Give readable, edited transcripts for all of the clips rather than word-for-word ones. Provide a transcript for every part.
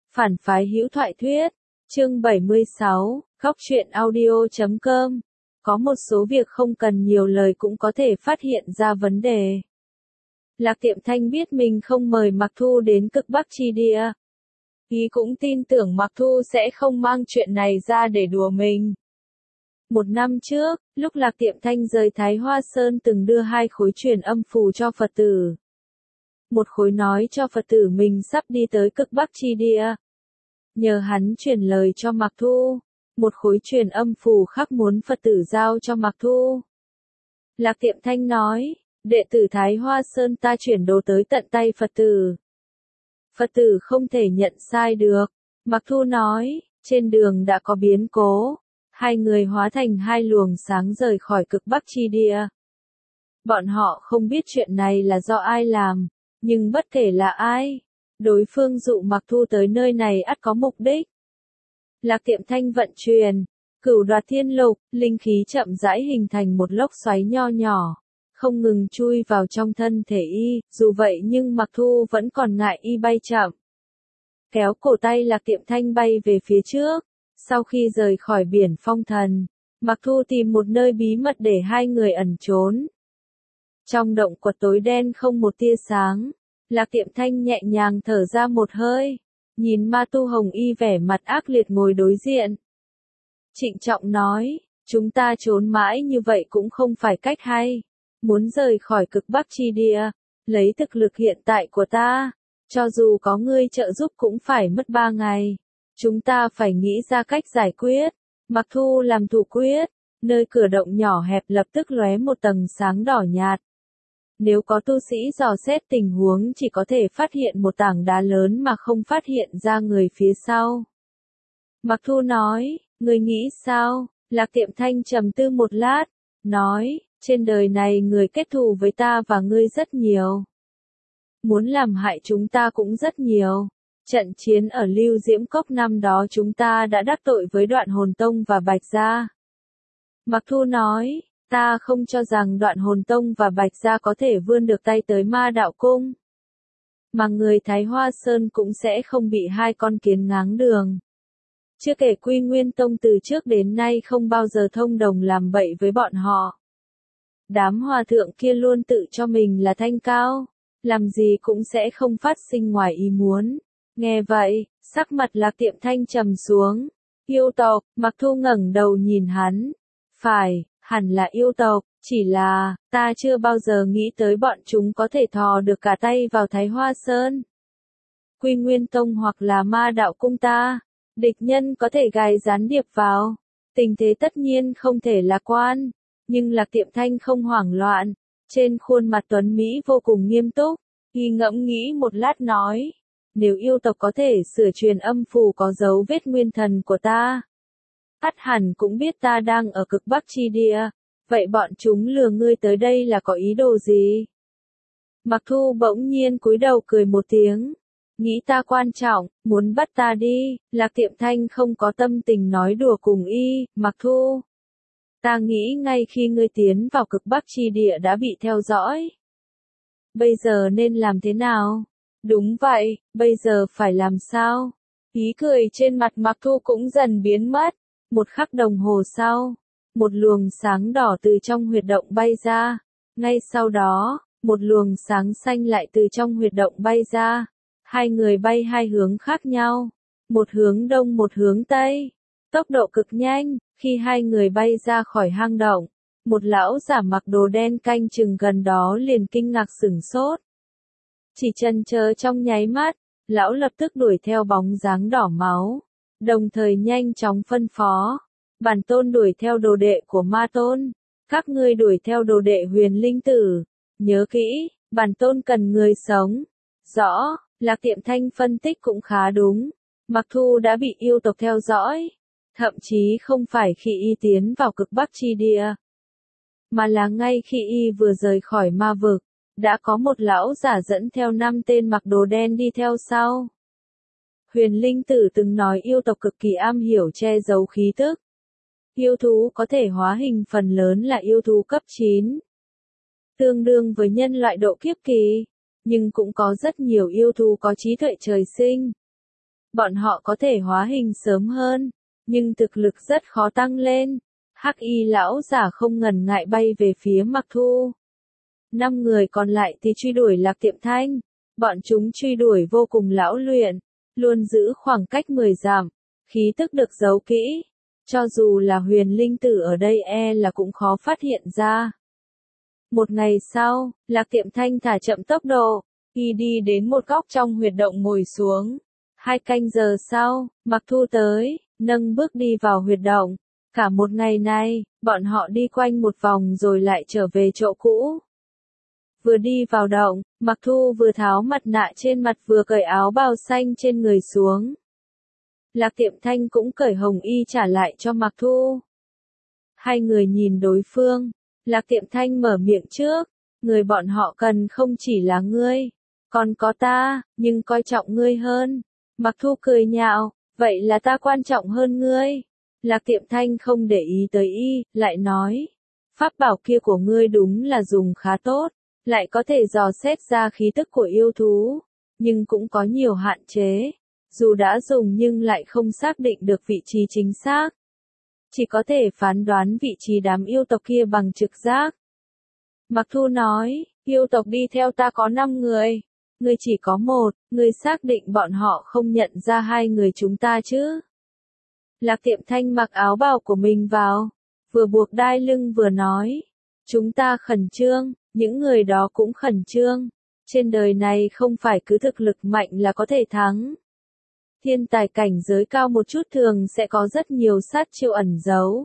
Phản phái hữu thoại thuyết, chương 76, góc truyện audio.com. Có một số việc không cần nhiều lời cũng có thể phát hiện ra vấn đề. Lạc Tiệm Thanh biết mình không mời Mạc Thu đến cực Bắc chi địa. Y cũng tin tưởng Mạc Thu sẽ không mang chuyện này ra để đùa mình. Một năm trước, lúc Lạc Tiệm Thanh rời Thái Hoa Sơn từng đưa 2 khối truyền âm phù cho Phật tử. Một khối nói cho Phật tử mình sắp đi tới cực Bắc chi địa. Nhờ hắn truyền lời cho Mạc Thu. Một khối truyền âm phù khác muốn Phật tử giao cho Mạc Thu. Lạc Tiệm Thanh nói, đệ tử Thái Hoa Sơn ta chuyển đồ tới tận tay Phật tử. Phật tử không thể nhận sai được. Mạc Thu nói, trên đường đã có biến cố. 2 người hóa thành 2 luồng sáng rời khỏi cực Bắc chi địa. Bọn họ không biết chuyện này là do ai làm, nhưng bất kể là ai, đối phương dụ Mạc Thu tới nơi này ắt có mục đích. Lạc Tiệm Thanh vận chuyển, Cửu Đoạt Thiên Lục, linh khí chậm rãi hình thành một lốc xoáy nho nhỏ, không ngừng chui vào trong thân thể y, dù vậy nhưng Mạc Thu vẫn còn ngại y bay chậm. Kéo cổ tay Lạc Tiệm Thanh bay về phía trước, sau khi rời khỏi biển phong thần, Mạc Thu tìm một nơi bí mật để 2 người ẩn trốn. Trong động quật tối đen không một tia sáng, Lạc Tiệm Thanh nhẹ nhàng thở ra một hơi, nhìn Ma Tu Hồng Y vẻ mặt ác liệt ngồi đối diện. Trịnh trọng nói, chúng ta trốn mãi như vậy cũng không phải cách hay, muốn rời khỏi cực Bắc chi địa, lấy thực lực hiện tại của ta, cho dù có ngươi trợ giúp cũng phải mất 3 ngày. Chúng ta phải nghĩ ra cách giải quyết. Mạc Thu làm thủ quyết, nơi cửa động nhỏ hẹp lập tức lóe một tầng sáng đỏ nhạt. Nếu có tu sĩ dò xét tình huống chỉ có thể phát hiện một tảng đá lớn mà không phát hiện ra người phía sau. Mạc Thu nói, ngươi nghĩ sao? Lạc Tiệm Thanh trầm tư một lát, nói, trên đời này người kết thù với ta và ngươi rất nhiều. Muốn làm hại chúng ta cũng rất nhiều. Trận chiến ở Lưu Diễm Cốc năm đó chúng ta đã đắc tội với Đoạn Hồn Tông và Bạch Gia. Mạc Thu nói, ta không cho rằng Đoạn Hồn Tông và Bạch Gia có thể vươn được tay tới Ma Đạo Cung. Mà người Thái Hoa Sơn cũng sẽ không bị 2 con kiến ngáng đường. Chưa kể Quy Nguyên Tông từ trước đến nay không bao giờ thông đồng làm bậy với bọn họ. Đám hòa thượng kia luôn tự cho mình là thanh cao, làm gì cũng sẽ không phát sinh ngoài ý muốn. Nghe vậy, sắc mặt Lạc Tiệm Thanh trầm xuống. Yêu tộc, Mạc Thu ngẩng đầu nhìn hắn. Phải, hẳn là yêu tộc, chỉ là, ta chưa bao giờ nghĩ tới bọn chúng có thể thò được cả tay vào Thái Hoa Sơn. Quy Nguyên Tông hoặc là Ma Đạo Cung ta, địch nhân có thể gài gián điệp vào. Tình thế tất nhiên không thể lạc quan, nhưng Lạc Tiệm Thanh không hoảng loạn. Trên khuôn mặt tuấn Mỹ vô cùng nghiêm túc, y ngẫm nghĩ một lát nói. Nếu yêu tộc có thể sửa truyền âm phù có dấu vết nguyên thần của ta, ắt hẳn cũng biết ta đang ở cực Bắc chi địa, vậy bọn chúng lừa ngươi tới đây là có ý đồ gì? Mạc Thu bỗng nhiên cúi đầu cười một tiếng, nghĩ ta quan trọng, muốn bắt ta đi. Lạc Tiệm Thanh không có tâm tình nói đùa cùng y. Mạc Thu, ta nghĩ ngay khi ngươi tiến vào cực Bắc chi địa đã bị theo dõi. Bây giờ nên làm thế nào? Đúng vậy, bây giờ phải làm sao? Ý cười trên mặt Mạc Thu cũng dần biến mất. Một khắc đồng hồ sau, một luồng sáng đỏ từ trong huyệt động bay ra. Ngay sau đó, một luồng sáng xanh lại từ trong huyệt động bay ra. 2 người bay 2 hướng khác nhau, một hướng đông một hướng tây. Tốc độ cực nhanh, khi 2 người bay ra khỏi hang động, một lão giả mặc đồ đen canh chừng gần đó liền kinh ngạc sửng sốt. Chỉ chần chờ trong nháy mắt, lão lập tức đuổi theo bóng dáng đỏ máu, đồng thời nhanh chóng phân phó. Bản tôn đuổi theo đồ đệ của Ma Tôn, các ngươi đuổi theo đồ đệ Huyền Linh Tử. Nhớ kỹ, bản tôn cần người sống. Rõ, Lạc Tiệm Thanh phân tích cũng khá đúng. Mạc Thu đã bị yêu tộc theo dõi, thậm chí không phải khi y tiến vào cực Bắc chi địa, mà là ngay khi y vừa rời khỏi ma vực. Đã có một lão giả dẫn theo 5 tên mặc đồ đen đi theo sau. Huyền Linh Tử từng nói yêu tộc cực kỳ am hiểu che giấu khí tức. Yêu thú có thể hóa hình phần lớn là yêu thú cấp 9. Tương đương với nhân loại độ kiếp kỳ. Nhưng cũng có rất nhiều yêu thú có trí tuệ trời sinh. bọn họ có thể hóa hình sớm hơn, nhưng thực lực rất khó tăng lên. Hắc y lão giả không ngần ngại bay về phía Mặc Thu. 5 người còn lại thì truy đuổi Lạc Tiệm Thanh. Bọn chúng truy đuổi vô cùng lão luyện, luôn giữ khoảng cách 10 dặm, khí tức được giấu kỹ. Cho dù là huyền linh tử ở đây là cũng khó phát hiện ra. Một ngày sau, Lạc Tiệm Thanh thả chậm tốc độ, y đi đến một góc trong huyệt động ngồi xuống. 2 canh giờ sau, Mặc Thu tới, nâng bước đi vào huyệt động. Cả một ngày nay, bọn họ đi quanh một vòng rồi lại trở về chỗ cũ. Vừa đi vào động, Mặc Thu vừa tháo mặt nạ trên mặt vừa cởi áo bào xanh trên người xuống. Lạc Tiệm Thanh cũng cởi hồng y trả lại cho Mặc Thu. Hai người nhìn đối phương, Lạc Tiệm Thanh mở miệng trước, người bọn họ cần không chỉ là ngươi, còn có ta, nhưng coi trọng ngươi hơn. Mặc Thu cười nhạo, vậy là ta quan trọng hơn ngươi. Lạc Tiệm Thanh không để ý tới y, lại nói, pháp bảo kia của ngươi đúng là dùng khá tốt, lại có thể dò xét ra khí tức của yêu thú, nhưng cũng có nhiều hạn chế. Dù đã dùng nhưng lại không xác định được vị trí chính xác. Chỉ có thể phán đoán vị trí đám yêu tộc kia bằng trực giác. Mặc Thu nói, yêu tộc đi theo ta có 5 người. Ngươi chỉ có 1, ngươi xác định bọn họ không nhận ra 2 người chúng ta chứ? Lạc Tiệm Thanh mặc áo bào của mình vào, vừa buộc đai lưng vừa nói. Chúng ta khẩn trương, những người đó cũng khẩn trương. Trên đời này không phải cứ thực lực mạnh là có thể thắng. Thiên tài cảnh giới cao một chút thường sẽ có rất nhiều sát chiêu ẩn giấu.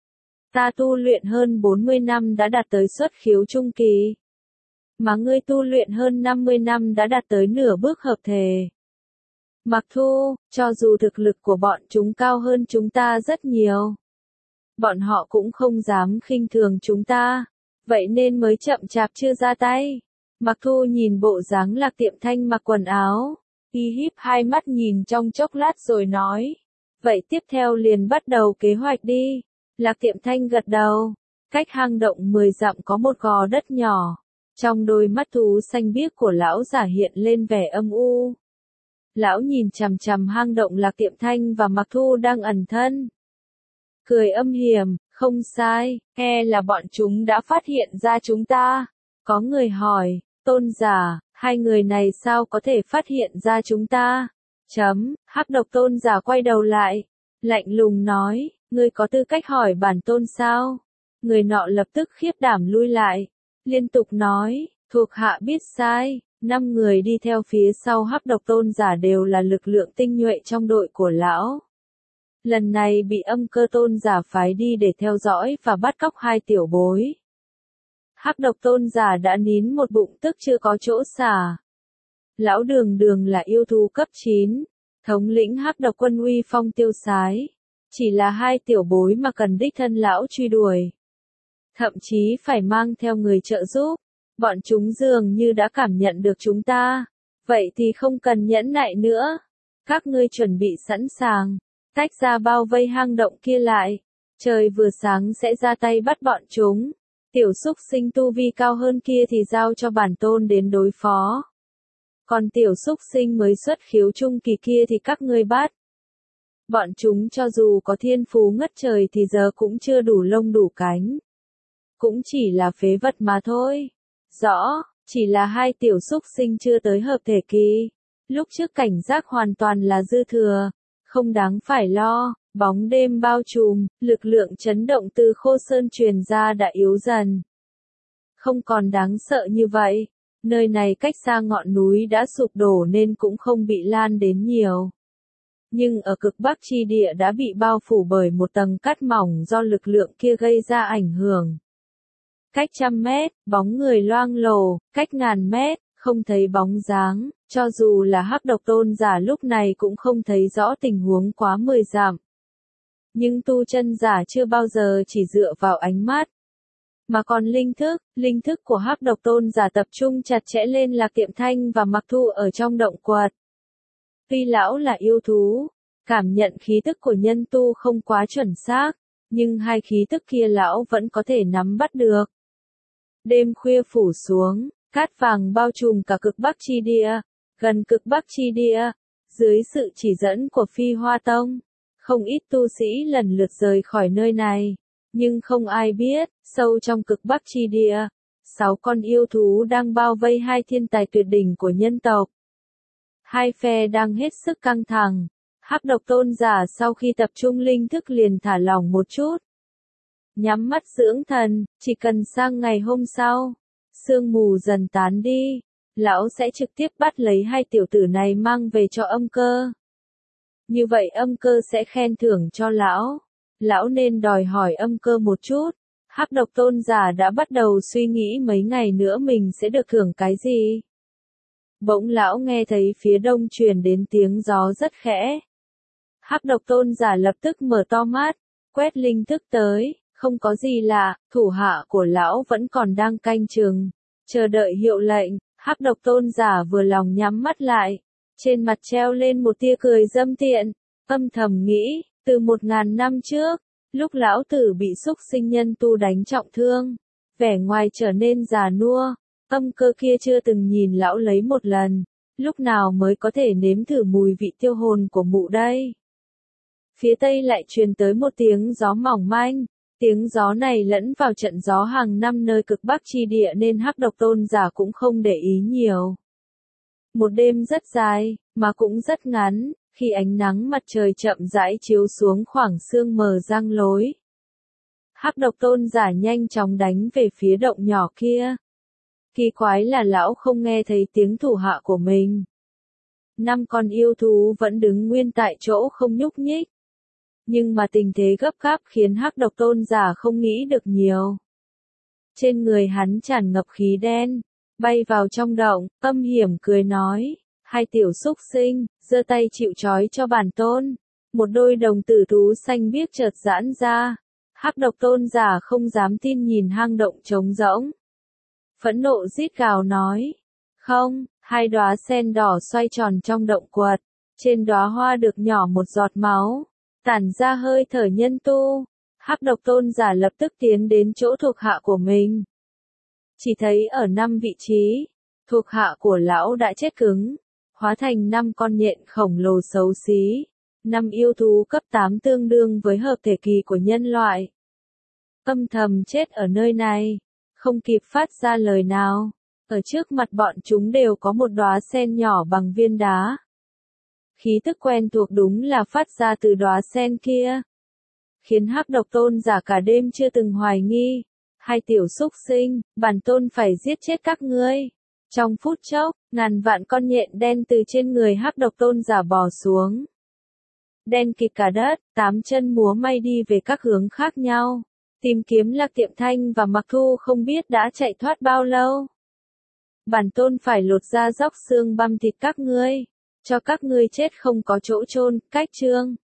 Ta tu luyện hơn 40 năm đã đạt tới xuất khiếu trung kỳ. Mà ngươi tu luyện hơn 50 năm đã đạt tới nửa bước hợp thể. Mặc Thu, cho dù thực lực của bọn chúng cao hơn chúng ta rất nhiều, bọn họ cũng không dám khinh thường chúng ta, vậy nên mới chậm chạp chưa ra tay. Mặc Thu nhìn bộ dáng Lạc Tiệm Thanh mặc quần áo, y híp hai mắt nhìn trong chốc lát rồi nói, vậy tiếp theo liền bắt đầu kế hoạch đi. Lạc Tiệm Thanh gật đầu, cách hang động 10 dặm có một gò đất nhỏ, trong đôi mắt thú xanh biếc của lão giả hiện lên vẻ âm u. Lão nhìn chằm chằm hang động Lạc Tiệm Thanh và Mặc Thu đang ẩn thân. Cười âm hiểm, không sai, là bọn chúng đã phát hiện ra chúng ta. Có người hỏi, Tôn giả, 2 người này sao có thể phát hiện ra chúng ta? Hắc độc Tôn giả quay đầu lại, lạnh lùng nói, ngươi có tư cách hỏi bản tôn sao? Người nọ lập tức khiếp đảm lui lại, liên tục nói, thuộc hạ biết sai. 5 người đi theo phía sau Hắc độc Tôn giả đều là lực lượng tinh nhuệ trong đội của lão. Lần này bị Âm Cơ Tôn giả phái đi để theo dõi và bắt cóc 2 tiểu bối. Hắc độc Tôn giả đã nín một bụng tức chưa có chỗ xả. Lão Đường Đường là yêu thú cấp 9, thống lĩnh Hắc độc quân uy phong tiêu sái. Chỉ là 2 tiểu bối mà cần đích thân lão truy đuổi. Thậm chí phải mang theo người trợ giúp. Bọn chúng dường như đã cảm nhận được chúng ta. Vậy thì không cần nhẫn nại nữa. Các ngươi chuẩn bị sẵn sàng. Tách ra bao vây hang động kia lại. Trời vừa sáng sẽ ra tay bắt bọn chúng. Tiểu xúc sinh tu vi cao hơn kia thì giao cho bản tôn đến đối phó. Còn tiểu xúc sinh mới xuất khiếu trung kỳ kia thì các ngươi bắt. Bọn chúng cho dù có thiên phú ngất trời thì giờ cũng chưa đủ lông đủ cánh. Cũng chỉ là phế vật mà thôi. Rõ, chỉ là 2 tiểu xúc sinh chưa tới hợp thể kỳ. Lúc trước cảnh giác hoàn toàn là dư thừa. Không đáng phải lo, bóng đêm bao trùm, lực lượng chấn động từ Khô Sơn truyền ra đã yếu dần. Không còn đáng sợ như vậy. Nơi này cách xa ngọn núi đã sụp đổ nên cũng không bị lan đến nhiều. Nhưng ở cực bắc chi địa đã bị bao phủ bởi một tầng cát mỏng do lực lượng kia gây ra ảnh hưởng. Cách 100 mét, bóng người loang lổ, cách ngàn mét, không thấy bóng dáng, cho dù là Hắc độc Tôn giả lúc này cũng không thấy rõ tình huống quá 10 dặm. Nhưng tu chân giả chưa bao giờ chỉ dựa vào ánh mắt, mà còn linh thức của Hắc độc Tôn giả tập trung chặt chẽ lên Lạc Tiệm Thanh và Mặc Thu ở trong động quật. Tuy lão là yêu thú, cảm nhận khí tức của nhân tu không quá chuẩn xác, nhưng 2 khí tức kia lão vẫn có thể nắm bắt được. Đêm khuya phủ xuống, cát vàng bao trùm cả cực bắc chi địa, gần cực bắc chi địa, Dưới sự chỉ dẫn của Phi Hoa Tông, không ít tu sĩ lần lượt rời khỏi nơi này. Nhưng không ai biết, sâu trong cực Bắc chi địa, 6 con yêu thú đang bao vây hai thiên tài tuyệt đỉnh của nhân tộc. Hai phe đang hết sức căng thẳng. Hắc độc tôn giả sau khi tập trung linh thức liền thả lỏng một chút. Nhắm mắt dưỡng thần, chỉ cần sang ngày hôm sau, sương mù dần tán đi, lão sẽ trực tiếp bắt lấy hai tiểu tử này mang về cho âm cơ. Như vậy âm cơ sẽ khen thưởng cho lão. Lão nên đòi hỏi âm cơ một chút. Hắc độc tôn giả đã bắt đầu suy nghĩ mấy ngày nữa mình sẽ được thưởng cái gì. Bỗng lão nghe thấy phía đông truyền đến tiếng gió rất khẽ. Hắc độc tôn giả lập tức mở to mắt, quét linh thức tới, không có gì lạ, thủ hạ của lão vẫn còn đang canh chừng, chờ đợi hiệu lệnh. Hắc độc tôn giả vừa lòng nhắm mắt lại, trên mặt treo lên một tia cười dâm tiện, âm thầm nghĩ, từ 1000 năm trước, lúc lão tử bị xúc sinh nhân tu đánh trọng thương, vẻ ngoài trở nên già nua, âm cơ kia chưa từng nhìn lão lấy một lần, lúc nào mới có thể nếm thử mùi vị tiêu hồn của mụ đây. Phía tây lại truyền tới một tiếng gió mỏng manh, tiếng gió này lẫn vào trận gió hàng năm nơi cực Bắc chi địa nên Hắc độc tôn giả cũng không để ý nhiều. Một đêm rất dài, mà cũng rất ngắn, khi ánh nắng mặt trời chậm rãi chiếu xuống khoảng sương mờ răng lối. Hắc độc tôn giả nhanh chóng đánh về phía động nhỏ kia. Kỳ quái là lão không nghe thấy tiếng thủ hạ của mình. 5 con yêu thú vẫn đứng nguyên tại chỗ không nhúc nhích. Nhưng mà tình thế gấp gáp khiến Hắc độc tôn giả không nghĩ được nhiều. Trên người hắn tràn ngập khí đen, bay vào trong động, âm hiểm cười nói, hai tiểu xúc sinh, giơ tay chịu trói cho bản tôn. Một đôi đồng tử thú xanh biếc chợt giãn ra. Hắc độc tôn giả không dám tin nhìn hang động trống rỗng. Phẫn nộ rít gào nói, không, hai đóa sen đỏ xoay tròn trong động quật, trên đóa hoa được nhỏ một giọt máu, tản ra hơi thở nhân tu. Hắc độc tôn giả lập tức tiến đến chỗ thuộc hạ của mình. Chỉ thấy ở 5 vị trí, thuộc hạ của lão đã chết cứng, hóa thành 5 con nhện khổng lồ xấu xí, 5 yêu thú cấp 8 tương đương với hợp thể kỳ của nhân loại. Âm thầm chết ở nơi này, không kịp phát ra lời nào, ở trước mặt bọn chúng đều có một đóa sen nhỏ bằng viên đá. Khí tức quen thuộc đúng là phát ra từ đóa sen kia, khiến Hắc độc tôn giả cả đêm chưa từng hoài nghi. Hai tiểu xúc sinh, bản tôn phải giết chết các ngươi. Trong phút chốc, ngàn vạn con nhện đen từ trên người Hắc độc tôn giả bò xuống. Đen kịt cả đất, 8 chân múa may đi về các hướng khác nhau. Tìm kiếm Lạc Tiệm Thanh và Mặc Thu không biết đã chạy thoát bao lâu. Bản tôn phải lột da róc xương băm thịt các ngươi, cho các ngươi chết không có chỗ chôn. Cách chương